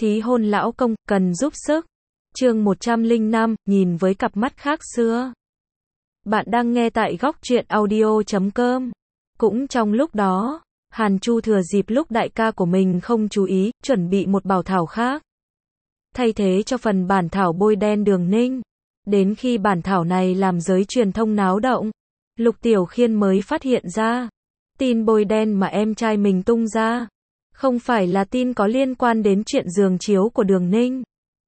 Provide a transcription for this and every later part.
Thí hôn lão công, cần giúp sức. Chương 105, nhìn với cặp mắt khác xưa. Bạn đang nghe tại góc truyện audio.com. Cũng trong lúc đó, Hàn Chu thừa dịp lúc đại ca của mình không chú ý, chuẩn bị một bảo thảo khác. Thay thế cho phần bản thảo bôi đen Đường Ninh. Đến khi bản thảo này làm giới truyền thông náo động, Lục Tiểu Khiên mới phát hiện ra, tin bôi đen mà em trai mình tung ra, không phải là tin có liên quan đến chuyện giường chiếu của Đường Ninh,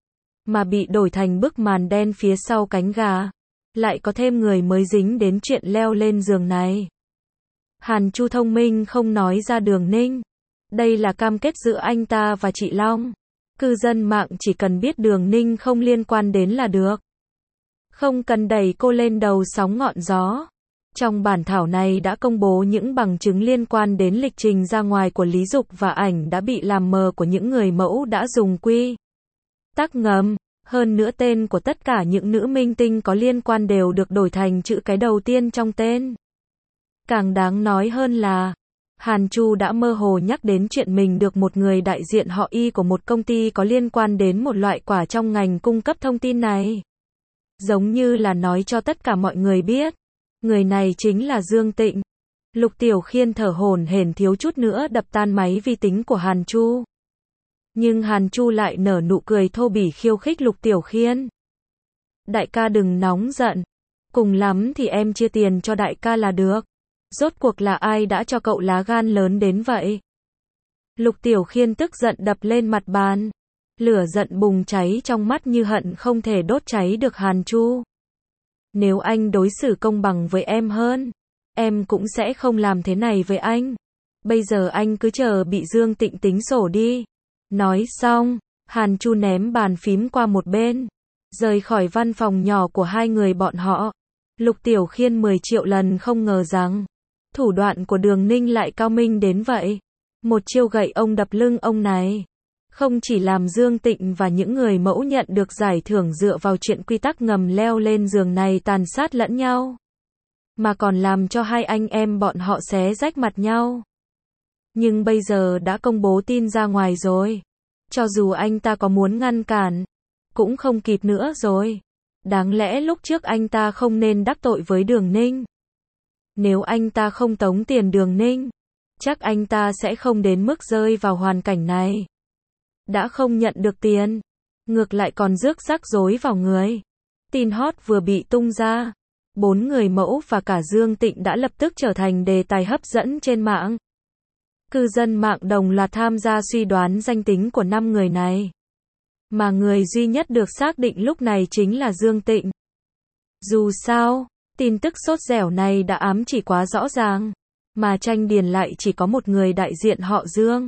mà bị đổi thành bức màn đen phía sau cánh gà. Lại có thêm người mới dính đến chuyện leo lên giường này. Hàn Chu thông minh không nói ra Đường Ninh. Đây là cam kết giữa anh ta và chị Long. Cư dân mạng chỉ cần biết Đường Ninh không liên quan đến là được. Không cần đẩy cô lên đầu sóng ngọn gió. Trong bản thảo này đã công bố những bằng chứng liên quan đến lịch trình ra ngoài của Lý Dục và ảnh đã bị làm mờ của những người mẫu đã dùng quy tắc ngầm. Hơn nữa tên của tất cả những nữ minh tinh có liên quan đều được đổi thành chữ cái đầu tiên trong tên. Càng đáng nói hơn là, Hàn Chu đã mơ hồ nhắc đến chuyện mình được một người đại diện họ Y của một công ty có liên quan đến một loại quả trong ngành cung cấp thông tin này. Giống như là nói cho tất cả mọi người biết, người này chính là Dương Tịnh. Lục Tiểu Khiên thở hổn hển thiếu chút nữa đập tan máy vi tính của Hàn Chu. Nhưng Hàn Chu lại nở nụ cười thô bỉ khiêu khích Lục Tiểu Khiên. Đại ca đừng nóng giận. Cùng lắm thì em chia tiền cho đại ca là được. Rốt cuộc là ai đã cho cậu lá gan lớn đến vậy? Lục Tiểu Khiên tức giận đập lên mặt bàn. Lửa giận bùng cháy trong mắt như hận không thể đốt cháy được Hàn Chu. Nếu anh đối xử công bằng với em hơn, em cũng sẽ không làm thế này với anh. Bây giờ anh cứ chờ bị Dương Tịnh tính sổ đi. Nói xong, Hàn Chu ném bàn phím qua một bên, rời khỏi văn phòng nhỏ của hai người bọn họ. Lục Tiểu Khiên 10 triệu lần không ngờ rằng, thủ đoạn của Đường Ninh lại cao minh đến vậy. Một chiêu gậy ông đập lưng ông này, không chỉ làm Dương Tịnh và những người mẫu nhận được giải thưởng dựa vào chuyện quy tắc ngầm leo lên giường này tàn sát lẫn nhau, mà còn làm cho hai anh em bọn họ xé rách mặt nhau. Nhưng bây giờ đã công bố tin ra ngoài rồi. Cho dù anh ta có muốn ngăn cản, cũng không kịp nữa rồi. Đáng lẽ lúc trước anh ta không nên đắc tội với Đường Ninh. Nếu anh ta không tống tiền Đường Ninh, chắc anh ta sẽ không đến mức rơi vào hoàn cảnh này. Đã không nhận được tiền, ngược lại còn rước rắc rối vào người. Tin hot vừa bị tung ra, 4 người mẫu và cả Dương Tịnh đã lập tức trở thành đề tài hấp dẫn trên mạng. Cư dân mạng đồng loạt tham gia suy đoán danh tính của 5 người này. Mà người duy nhất được xác định lúc này chính là Dương Tịnh. Dù sao, tin tức sốt dẻo này đã ám chỉ quá rõ ràng, mà Tranh Điền lại chỉ có một người đại diện họ Dương.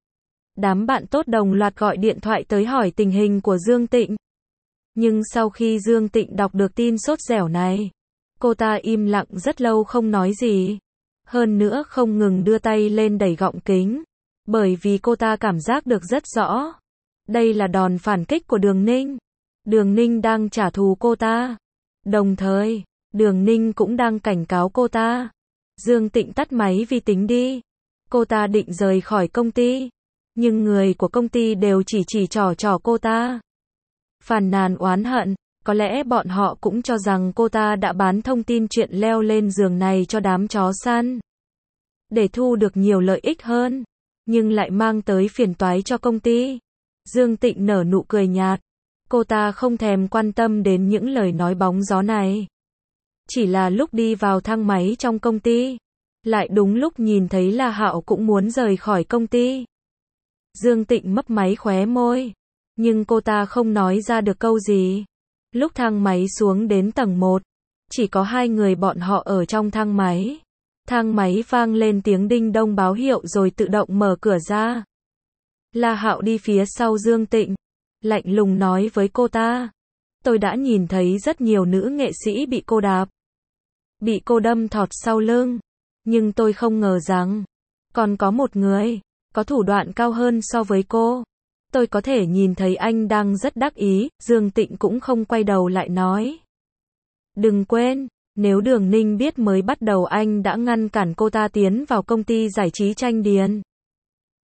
Đám bạn tốt đồng loạt gọi điện thoại tới hỏi tình hình của Dương Tịnh. Nhưng sau khi Dương Tịnh đọc được tin sốt dẻo này, cô ta im lặng rất lâu không nói gì. Hơn nữa không ngừng đưa tay lên đẩy gọng kính, bởi vì cô ta cảm giác được rất rõ. Đây là đòn phản kích của Đường Ninh. Đường Ninh đang trả thù cô ta. Đồng thời, Đường Ninh cũng đang cảnh cáo cô ta. Dương Tịnh tắt máy vi tính đi. Cô ta định rời khỏi công ty. Nhưng người của công ty đều chỉ trỏ cô ta. Phàn nàn oán hận. Có lẽ bọn họ cũng cho rằng cô ta đã bán thông tin chuyện leo lên giường này cho đám chó săn, để thu được nhiều lợi ích hơn, nhưng lại mang tới phiền toái cho công ty. Dương Tịnh nở nụ cười nhạt. Cô ta không thèm quan tâm đến những lời nói bóng gió này. Chỉ là lúc đi vào thang máy trong công ty, lại đúng lúc nhìn thấy La Hạo cũng muốn rời khỏi công ty. Dương Tịnh mấp máy khóe môi, nhưng cô ta không nói ra được câu gì. Lúc thang máy xuống đến tầng 1, chỉ có hai người bọn họ ở trong thang máy. Thang máy vang lên tiếng đinh đông báo hiệu rồi tự động mở cửa ra. La Hạo đi phía sau Dương Tịnh, lạnh lùng nói với cô ta. Tôi đã nhìn thấy rất nhiều nữ nghệ sĩ bị cô đạp, bị cô đâm thọt sau lưng. Nhưng tôi không ngờ rằng, còn có một người, có thủ đoạn cao hơn so với cô. Tôi có thể nhìn thấy anh đang rất đắc ý. Dương Tịnh cũng không quay đầu lại nói. Đừng quên, nếu Đường Ninh biết mới bắt đầu anh đã ngăn cản cô ta tiến vào công ty giải trí Tranh Điền.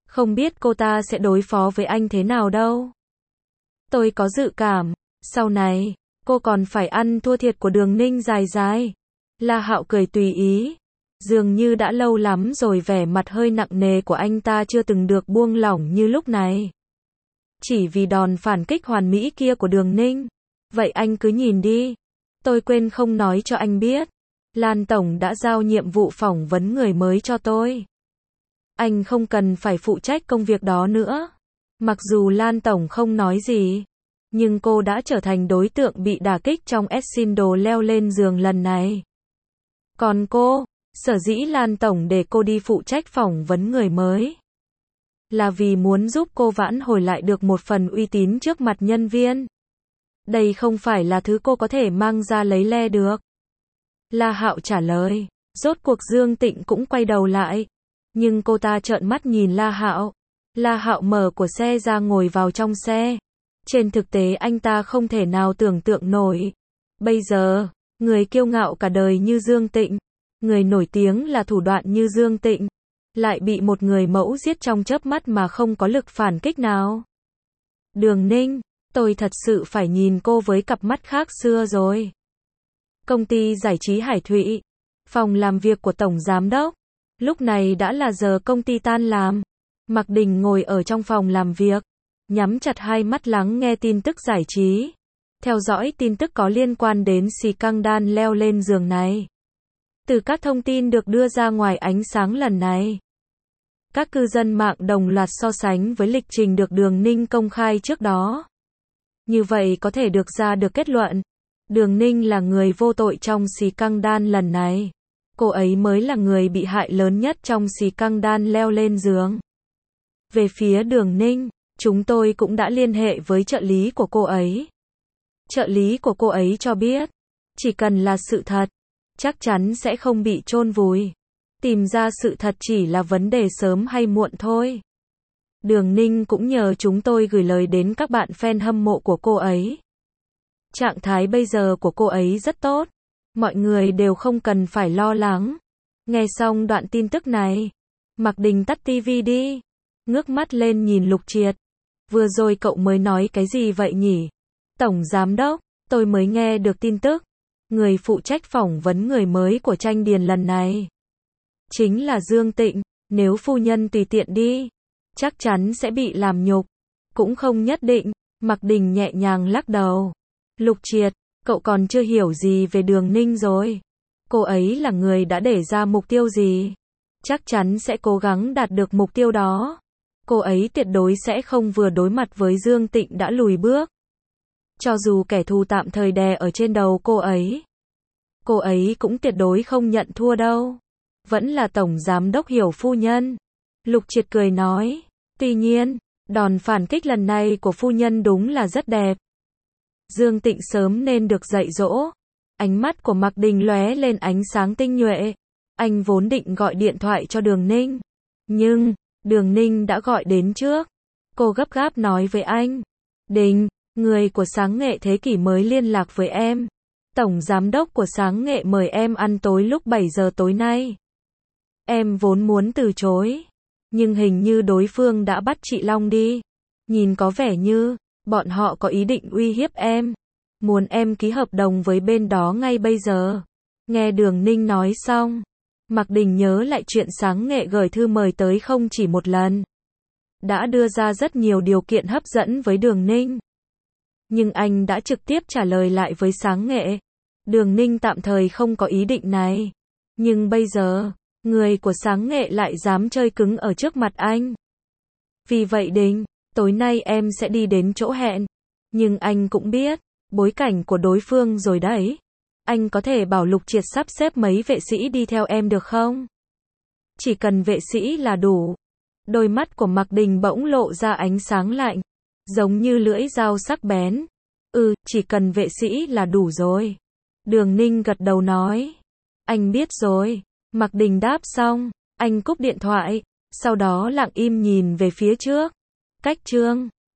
Không biết cô ta sẽ đối phó với anh thế nào đâu. Tôi có dự cảm, sau này, cô còn phải ăn thua thiệt của Đường Ninh dài dài. La Hạo cười tùy ý. Dường như đã lâu lắm rồi vẻ mặt hơi nặng nề của anh ta chưa từng được buông lỏng như lúc này. Chỉ vì đòn phản kích hoàn mỹ kia của Đường Ninh. Vậy anh cứ nhìn đi. Tôi quên không nói cho anh biết. Lan Tổng đã giao nhiệm vụ phỏng vấn người mới cho tôi. Anh không cần phải phụ trách công việc đó nữa. Mặc dù Lan Tổng không nói gì, nhưng cô đã trở thành đối tượng bị đả kích trong scandal leo lên giường lần này. Còn cô, sở dĩ Lan Tổng để cô đi phụ trách phỏng vấn người mới, là vì muốn giúp cô vãn hồi lại được một phần uy tín trước mặt nhân viên. Đây không phải là thứ cô có thể mang ra lấy le được. La Hạo trả lời. Rốt cuộc Dương Tịnh cũng quay đầu lại. Nhưng cô ta trợn mắt nhìn La Hạo. La Hạo mở của xe ra ngồi vào trong xe. Trên thực tế anh ta không thể nào tưởng tượng nổi. Bây giờ, người kiêu ngạo cả đời như Dương Tịnh, người nổi tiếng là thủ đoạn như Dương Tịnh, lại bị một người mẫu giết trong chớp mắt mà không có lực phản kích nào. Đường Ninh, tôi thật sự phải nhìn cô với cặp mắt khác xưa rồi. Công ty giải trí Hải Thụy, phòng làm việc của Tổng Giám Đốc. Lúc này đã là giờ công ty tan làm. Mạc Đình ngồi ở trong phòng làm việc, nhắm chặt hai mắt lắng nghe tin tức giải trí. Theo dõi tin tức có liên quan đến scandal leo lên giường này. Từ các thông tin được đưa ra ngoài ánh sáng lần này, các cư dân mạng đồng loạt so sánh với lịch trình được Đường Ninh công khai trước đó. Như vậy có thể được ra được kết luận, Đường Ninh là người vô tội trong scandal lần này. Cô ấy mới là người bị hại lớn nhất trong scandal leo lên giường. Về phía Đường Ninh, chúng tôi cũng đã liên hệ với trợ lý của cô ấy. Trợ lý của cô ấy cho biết, chỉ cần là sự thật, chắc chắn sẽ không bị chôn vùi. Tìm ra sự thật chỉ là vấn đề sớm hay muộn thôi. Đường Ninh cũng nhờ chúng tôi gửi lời đến các bạn fan hâm mộ của cô ấy. Trạng thái bây giờ của cô ấy rất tốt. Mọi người đều không cần phải lo lắng. Nghe xong đoạn tin tức này, Mạc Đình tắt tivi đi. Ngước mắt lên nhìn Lục Triệt. Vừa rồi cậu mới nói cái gì vậy nhỉ? Tổng Giám Đốc, tôi mới nghe được tin tức. Người phụ trách phỏng vấn người mới của Tranh Điền lần này chính là Dương Tịnh. Nếu phu nhân tùy tiện đi, chắc chắn sẽ bị làm nhục. Cũng không nhất định. Mạc Đình nhẹ nhàng lắc đầu. Lục Triệt, cậu còn chưa hiểu gì về Đường Ninh rồi. Cô ấy là người đã để ra mục tiêu gì, chắc chắn sẽ cố gắng đạt được mục tiêu đó. Cô ấy tuyệt đối sẽ không vừa đối mặt với Dương Tịnh đã lùi bước. Cho dù kẻ thù tạm thời đè ở trên đầu cô ấy cũng tuyệt đối không nhận thua đâu. Vẫn là Tổng Giám Đốc hiểu phu nhân. Lục Triệt cười nói. Tuy nhiên, đòn phản kích lần này của phu nhân đúng là rất đẹp. Dương Tịnh sớm nên được dạy dỗ. Ánh mắt của Mạc Đình lóe lên ánh sáng tinh nhuệ. Anh vốn định gọi điện thoại cho Đường Ninh, nhưng Đường Ninh đã gọi đến trước. Cô gấp gáp nói với anh. Đình, người của Sáng Nghệ Thế Kỷ mới liên lạc với em. Tổng Giám Đốc của Sáng Nghệ mời em ăn tối lúc 7 giờ tối nay. Em vốn muốn từ chối, nhưng hình như đối phương đã bắt chị Long đi. Nhìn có vẻ như bọn họ có ý định uy hiếp em, muốn em ký hợp đồng với bên đó ngay bây giờ. Nghe Đường Ninh nói xong, Mạc Đình nhớ lại chuyện Sáng Nghệ gửi thư mời tới không chỉ một lần. Đã đưa ra rất nhiều điều kiện hấp dẫn với Đường Ninh. Nhưng anh đã trực tiếp trả lời lại với Sáng Nghệ. Đường Ninh tạm thời không có ý định này. Nhưng bây giờ, người của Sáng Nghệ lại dám chơi cứng ở trước mặt anh. Vì vậy Đình, tối nay em sẽ đi đến chỗ hẹn. Nhưng anh cũng biết bối cảnh của đối phương rồi đấy. Anh có thể bảo Lục Triệt sắp xếp mấy vệ sĩ đi theo em được không? Chỉ cần vệ sĩ là đủ. Đôi mắt của Mạc Đình bỗng lộ ra ánh sáng lạnh, giống như lưỡi dao sắc bén. Chỉ cần vệ sĩ là đủ rồi. Đường Ninh gật đầu nói. Anh biết rồi. Mạc Đình đáp xong, anh cúp điện thoại, sau đó lặng im nhìn về phía trước. Cách chương